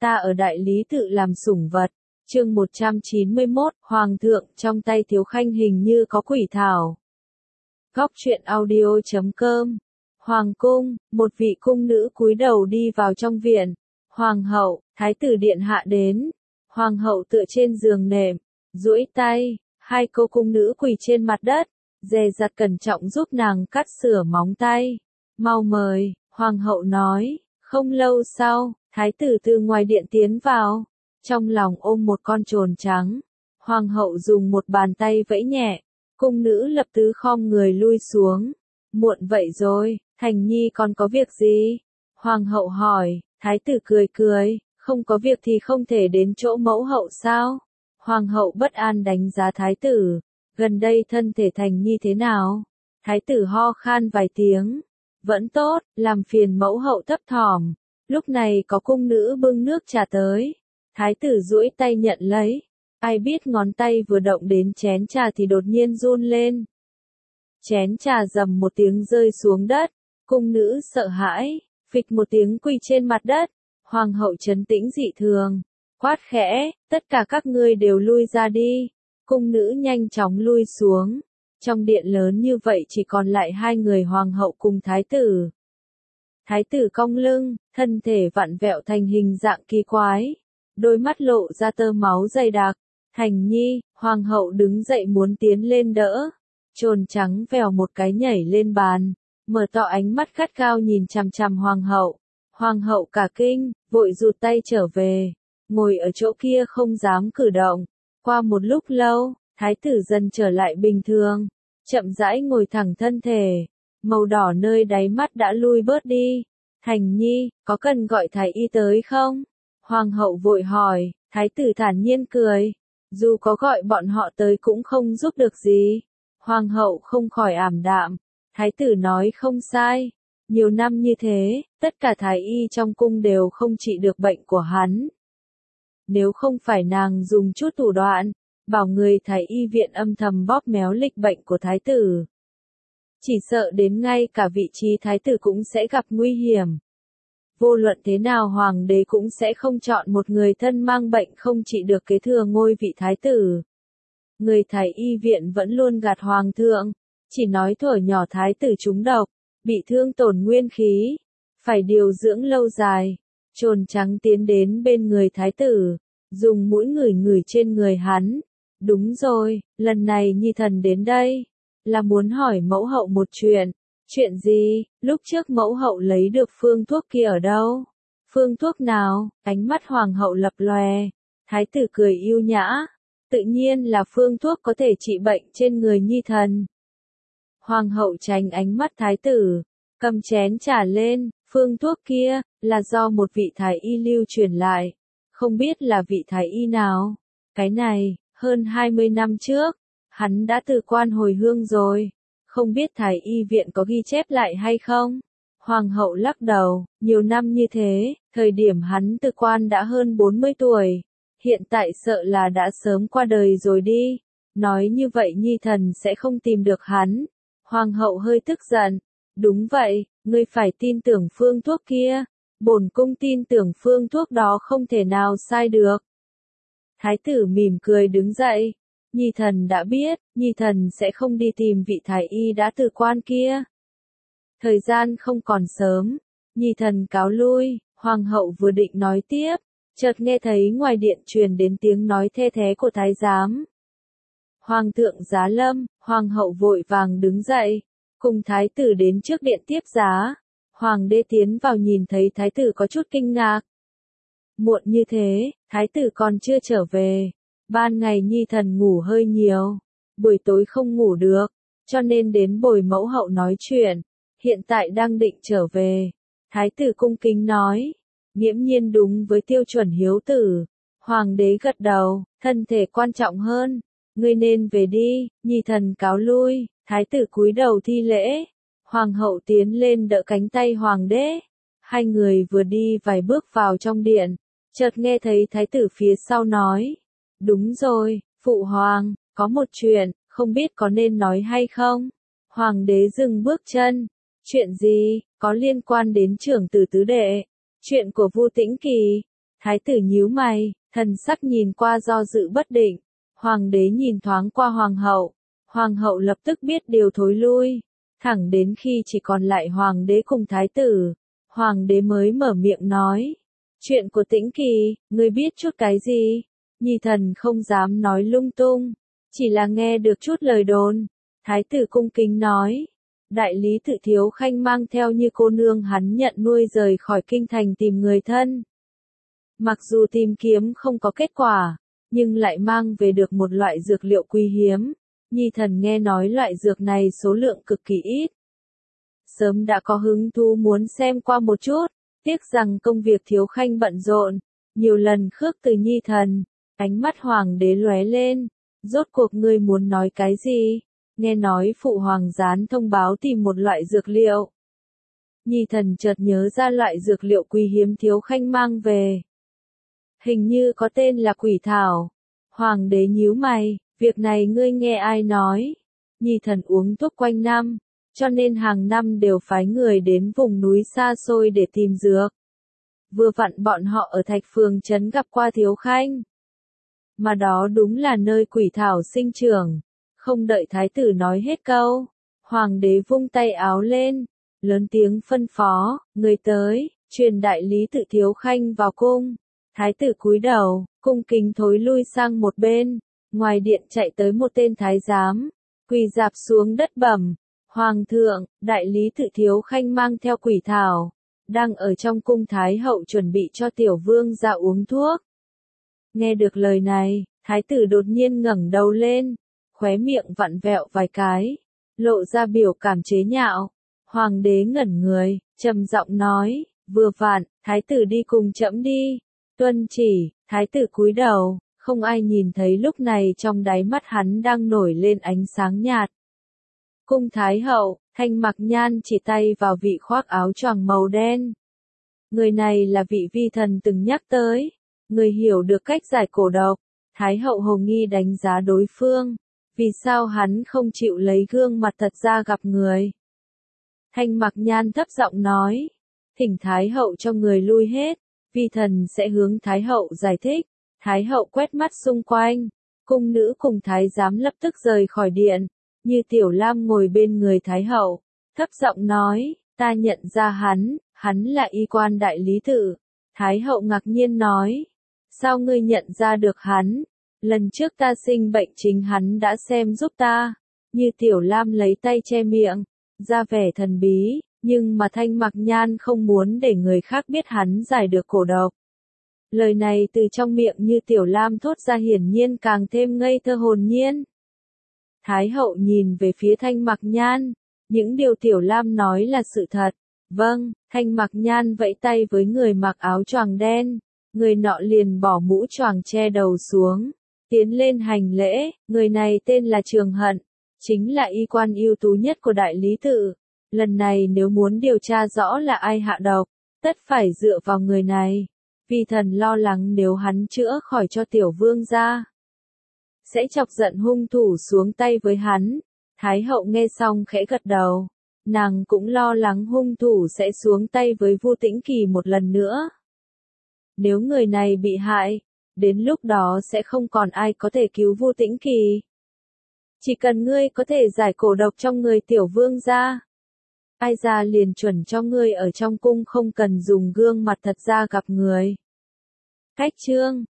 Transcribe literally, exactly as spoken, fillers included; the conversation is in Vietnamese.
ta ở đại lý tự làm sủng vật. Chương một trăm chín mươi mốt, Hoàng thượng, trong tay Thiếu Khanh hình như có quỷ thảo. Góc truyện audio chấm com. Hoàng cung, một vị cung nữ cúi đầu đi vào trong viện. Hoàng hậu, thái tử điện hạ đến. Hoàng hậu tựa trên giường nệm, duỗi tay, hai cô cung nữ quỳ trên mặt đất, dè dặt cẩn trọng giúp nàng cắt sửa móng tay. Mau mời, hoàng hậu nói. Không lâu sau, thái tử từ ngoài điện tiến vào, trong lòng ôm một con trồn trắng. Hoàng hậu dùng một bàn tay vẫy nhẹ, cung nữ lập tức khom người lui xuống. Muộn vậy rồi, Thành Nhi còn có việc gì? Hoàng hậu hỏi. Thái tử cười cười, không có việc thì không thể đến chỗ mẫu hậu sao? Hoàng hậu bất an đánh giá thái tử, gần đây thân thể Thành Nhi thế nào? Thái tử ho khan vài tiếng, vẫn tốt, làm phiền mẫu hậu thấp thỏm. Lúc này có cung nữ bưng nước trà tới, thái tử duỗi tay nhận lấy, ai biết ngón tay vừa động đến chén trà thì đột nhiên run lên. Chén trà rầm một tiếng rơi xuống đất, cung nữ sợ hãi, phịch một tiếng quỳ trên mặt đất. Hoàng hậu trấn tĩnh dị thường, quát khẽ, tất cả các ngươi đều lui ra đi. Cung nữ nhanh chóng lui xuống. Trong điện lớn như vậy chỉ còn lại hai người hoàng hậu cùng thái tử. Thái tử cong lưng, thân thể vặn vẹo thành hình dạng kỳ quái, đôi mắt lộ ra tơ máu dày đặc. Thành Nhi, hoàng hậu đứng dậy muốn tiến lên đỡ. Trồn trắng vèo một cái nhảy lên bàn, mở to ánh mắt gắt gao nhìn chằm chằm hoàng hậu. Hoàng hậu cả kinh, vội rụt tay trở về, ngồi ở chỗ kia không dám cử động. Qua một lúc lâu, thái tử dần trở lại bình thường, chậm rãi ngồi thẳng thân thể, màu đỏ nơi đáy mắt đã lui bớt đi. Thành Nhi, có cần gọi thái y tới không? Hoàng hậu vội hỏi. Thái tử thản nhiên cười, dù có gọi bọn họ tới cũng không giúp được gì. Hoàng hậu không khỏi ảm đạm, thái tử nói không sai. Nhiều năm như thế, tất cả thái y trong cung đều không trị được bệnh của hắn. Nếu không phải nàng dùng chút thủ đoạn, bảo người thái y viện âm thầm bóp méo lịch bệnh của thái tử, chỉ sợ đến ngay cả vị trí thái tử cũng sẽ gặp nguy hiểm. Vô luận thế nào hoàng đế cũng sẽ không chọn một người thân mang bệnh không trị được kế thừa ngôi vị thái tử. Người thái y viện vẫn luôn gạt hoàng thượng, chỉ nói thuở nhỏ thái tử trúng độc, bị thương tổn nguyên khí, phải điều dưỡng lâu dài. Trồn trắng tiến đến bên người thái tử, dùng mũi ngửi ngửi trên người hắn. Đúng rồi, lần này Nhi thần đến đây, là muốn hỏi mẫu hậu một chuyện. Chuyện gì? Lúc trước mẫu hậu lấy được phương thuốc kia ở đâu? Phương thuốc nào? Ánh mắt hoàng hậu lập lòe. Thái tử cười yêu nhã. Tự nhiên là phương thuốc có thể trị bệnh trên người Nhi thần. Hoàng hậu tránh ánh mắt thái tử, cầm chén trà lên. Phương thuốc kia, là do một vị thái y lưu truyền lại. Không biết là vị thái y nào. Cái này, hơn hai mươi năm trước, hắn đã từ quan hồi hương rồi. Không biết thái y viện có ghi chép lại hay không? Hoàng hậu lắc đầu, nhiều năm như thế, thời điểm hắn từ quan đã hơn bốn mươi tuổi. Hiện tại sợ là đã sớm qua đời rồi đi. Nói như vậy Nhi thần sẽ không tìm được hắn. Hoàng hậu hơi tức giận. Đúng vậy, ngươi phải tin tưởng phương thuốc kia. Bổn cung tin tưởng phương thuốc đó không thể nào sai được. Thái tử mỉm cười đứng dậy. Nhi thần đã biết, Nhi thần sẽ không đi tìm vị thái y đã từ quan kia. Thời gian không còn sớm, Nhi thần cáo lui. Hoàng hậu vừa định nói tiếp, chợt nghe thấy ngoài điện truyền đến tiếng nói the thé của thái giám. Hoàng thượng giá lâm. Hoàng hậu vội vàng đứng dậy, cùng thái tử đến trước điện tiếp giá. Hoàng đế tiến vào nhìn thấy thái tử có chút kinh ngạc. Muộn như thế, thái tử còn chưa trở về. Ban ngày Nhi thần ngủ hơi nhiều, buổi tối không ngủ được, cho nên đến bồi mẫu hậu nói chuyện. Hiện tại đang định trở về. Thái tử cung kính nói, nghiễm nhiên đúng với tiêu chuẩn hiếu tử. Hoàng đế gật đầu, thân thể quan trọng hơn. Ngươi nên về đi. Nhi thần cáo lui. Thái tử cúi đầu thi lễ. Hoàng hậu tiến lên đỡ cánh tay hoàng đế. Hai người vừa đi vài bước vào trong điện, chợt nghe thấy thái tử phía sau nói. Đúng rồi, phụ hoàng, có một chuyện, không biết có nên nói hay không? Hoàng đế dừng bước chân. Chuyện gì? Có liên quan đến trưởng tử tứ đệ. Chuyện của Vu Tĩnh Kỳ. Thái tử nhíu mày, thần sắc nhìn qua do dự bất định. Hoàng đế nhìn thoáng qua hoàng hậu. Hoàng hậu lập tức biết điều thối lui. Thẳng đến khi chỉ còn lại hoàng đế cùng thái tử. Hoàng đế mới mở miệng nói. Chuyện của Tĩnh Kỳ, ngươi biết chút cái gì? Nhi thần không dám nói lung tung. Chỉ là nghe được chút lời đồn. Thái tử cung kính nói. Đại lý tự Thiếu Khanh mang theo Như cô nương hắn nhận nuôi rời khỏi kinh thành tìm người thân. Mặc dù tìm kiếm không có kết quả, nhưng lại mang về được một loại dược liệu quý hiếm. Nhi thần nghe nói loại dược này số lượng cực kỳ ít. Sớm đã có hứng thú muốn xem qua một chút, tiếc rằng công việc Thiếu Khanh bận rộn, nhiều lần khước từ Nhi thần. Ánh mắt hoàng đế lóe lên, rốt cuộc ngươi muốn nói cái gì? Nghe nói phụ hoàng gián thông báo tìm một loại dược liệu. Nhi thần chợt nhớ ra loại dược liệu quý hiếm Thiếu Khanh mang về. Hình như có tên là quỷ thảo. Hoàng đế nhíu mày, việc này ngươi nghe ai nói? Nhi thần uống thuốc quanh năm, cho nên hàng năm đều phái người đến vùng núi xa xôi để tìm dược. Vừa vặn bọn họ ở Thạch Phường trấn gặp qua Thiếu Khanh. Mà đó đúng là nơi quỷ thảo sinh trưởng. Không đợi thái tử nói hết câu, hoàng đế vung tay áo lên, lớn tiếng phân phó, người tới, truyền đại lý tự Thiếu Khanh vào cung. Thái tử cúi đầu, cung kính thối lui sang một bên, ngoài điện chạy tới một tên thái giám, quỳ rạp xuống đất bẩm, hoàng thượng, đại lý tự Thiếu Khanh mang theo quỷ thảo, đang ở trong cung thái hậu chuẩn bị cho tiểu vương ra uống thuốc. Nghe được lời này, thái tử đột nhiên ngẩng đầu lên, khóe miệng vặn vẹo vài cái, lộ ra biểu cảm chế nhạo. Hoàng đế ngẩn người, trầm giọng nói, vừa vặn, thái tử đi cùng trẫm đi. Tuân chỉ, thái tử cúi đầu, không ai nhìn thấy lúc này trong đáy mắt hắn đang nổi lên ánh sáng nhạt. Cung thái hậu, Thanh Mặc Nhan chỉ tay vào vị khoác áo choàng màu đen. Người này là vị vi thần từng nhắc tới, người hiểu được cách giải cổ độc. Thái hậu hồ nghi đánh giá đối phương, vì sao hắn không chịu lấy gương mặt thật ra gặp người. Thanh Mặc Nhan thấp giọng nói, thỉnh thái hậu cho người lui hết, vi thần sẽ hướng thái hậu giải thích. Thái hậu quét mắt xung quanh, cung nữ cùng thái giám lập tức rời khỏi điện, Như Tiểu Lam ngồi bên người thái hậu, thấp giọng nói, ta nhận ra hắn, hắn là y quan đại lý tự. Thái hậu ngạc nhiên nói, sao ngươi nhận ra được hắn? Lần trước ta sinh bệnh chính hắn đã xem giúp ta. Như Tiểu Lam lấy tay che miệng, ra vẻ thần bí, nhưng mà Thanh Mặc Nhan không muốn để người khác biết hắn giải được cổ độc. Lời này từ trong miệng Như Tiểu Lam thốt ra hiển nhiên càng thêm ngây thơ hồn nhiên. Thái hậu nhìn về phía Thanh Mặc Nhan, những điều Tiểu Lam nói là sự thật. Vâng, Thanh Mặc Nhan vẫy tay với người mặc áo choàng đen, người nọ liền bỏ mũ choàng che đầu xuống, tiến lên hành lễ. Người này tên là Trường Hận, chính là y quan ưu tú nhất của đại lý tự. Lần này nếu muốn điều tra rõ là ai hạ độc, tất phải dựa vào người này. Vi thần lo lắng nếu hắn chữa khỏi cho tiểu vương gia, sẽ chọc giận hung thủ xuống tay với hắn. Thái hậu nghe xong khẽ gật đầu, nàng cũng lo lắng hung thủ sẽ xuống tay với Vu Tĩnh Kỳ một lần nữa. Nếu người này bị hại, đến lúc đó sẽ không còn ai có thể cứu Vu Tĩnh Kỳ. Chỉ cần ngươi có thể giải cổ độc trong người tiểu vương gia, ai ra liền chuẩn cho ngươi ở trong cung không cần dùng gương mặt thật ra gặp người. Cách chương